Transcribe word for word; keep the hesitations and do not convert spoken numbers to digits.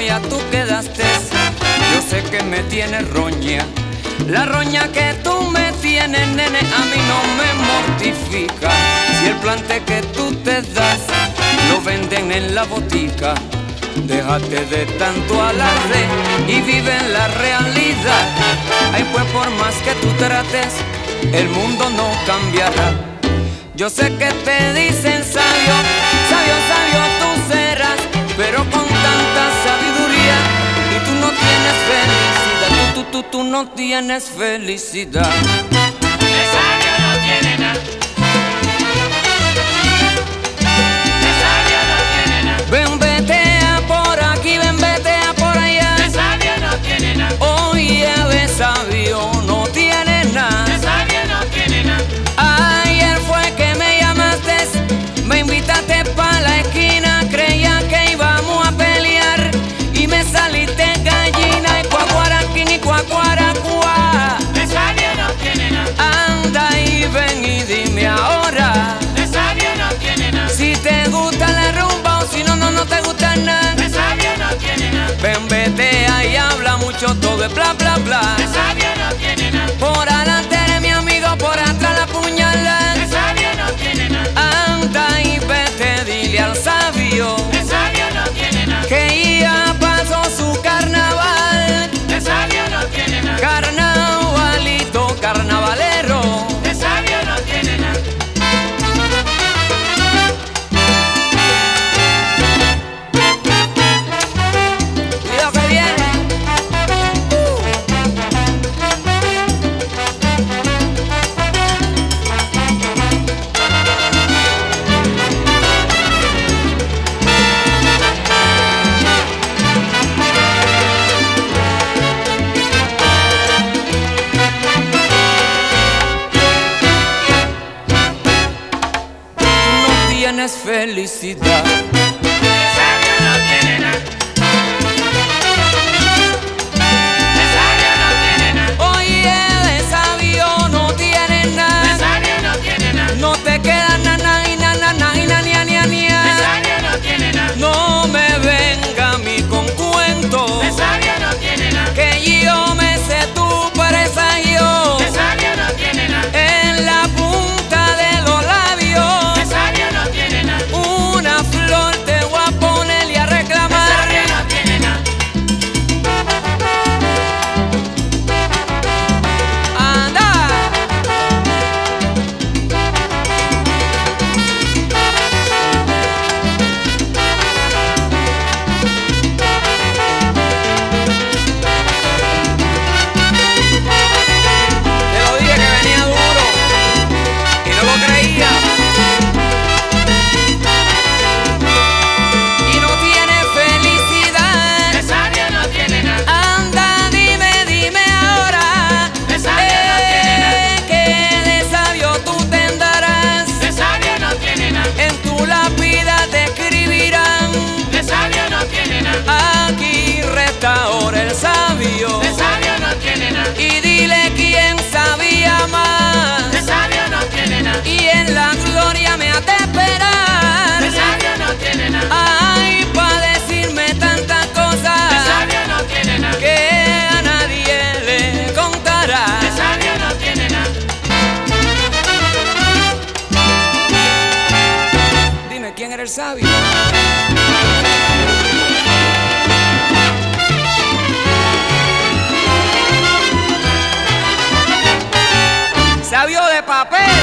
ya tú quedaste. Yo sé que me tienes roña, la roña que tú me tienes, nene, a mí no me mortifica. Si el plante que tú te das lo venden en la botica, déjate de tanto alarde y vive en la realidad. Ay, pues por más que tú trates, el mundo no cambiará. Yo sé que te dicen sabio, sabio, sabio tú serás, pero con tanta sabiduría y tú no tienes felicidad. Tú, tú, tú, tú no tienes felicidad. De sabio no tiene nada. De sabio no tiene nada. Ven, vete a por aquí, ven, vete a por allá. De sabio no tiene nada. Oye, de sabio no tiene nada. De sabio no tiene nada. Ayer fue que me llamaste, me invitaste pa' la esquina, creía que íbamos a pelear y me saliste gallina y cuacuaraquín y cuacuaracuá. De sabio no tiene nada. Anda y ven y dime ahora, De sabio no tiene nada. si te gusta la rumba o si no, no, no te gusta nada. De sabio no tiene nada. Ven, vete ahí, habla mucho, todo es bla, bla, bla. De sabio no tiene nada. Por adelante eres mi amigo, por atrás la puñalada. De sabio no tiene nada. Anda y vete, dile al sabio De sabio no tiene nada. que ya pasó su carnaval. De sabio no tiene nada. Carnavalito, carnavalero. De sabio no tiene nada. Cuidado que viene. Tú no tienes felicidad. De sabio no tiene nada. De sabio no tiene nada. Oye, de sabio no tienes De nada. sabio no tiene nada. No te queda na na y na na na y na nia nia De nia. sabio no tiene nada. No me venga a mí con cuentos, De sabio no tiene nada. que yo me sé tu presagio De sabio no tiene nada. en la punta de los labios. De sabio no tiene nada. Una flor te voy a poner y a De reclamar. sabio no tiene nada. Anda. Te lo dije que venía duro y no lo creía. Y no tiene felicidad. De sabio no tiene nada. Anda, dime, dime ahora, De sabio no tiene nada. eh, que de sabio tú tendrás. De sabio no tiene nada. En tu lápida te escribirán: De sabio no tiene nada. aquí restaura el sabio. De sabio no tiene nada. Y dile quién sabía más. De sabio no tiene nada. Y en la gloria me ha de esperar. De sabio no tiene nada. Ay, pa' decirme tantas De cosas sabio no tiene nada. que a nadie le contará. De sabio no tiene nada. Dime quién era el sabio. Sabio de papel.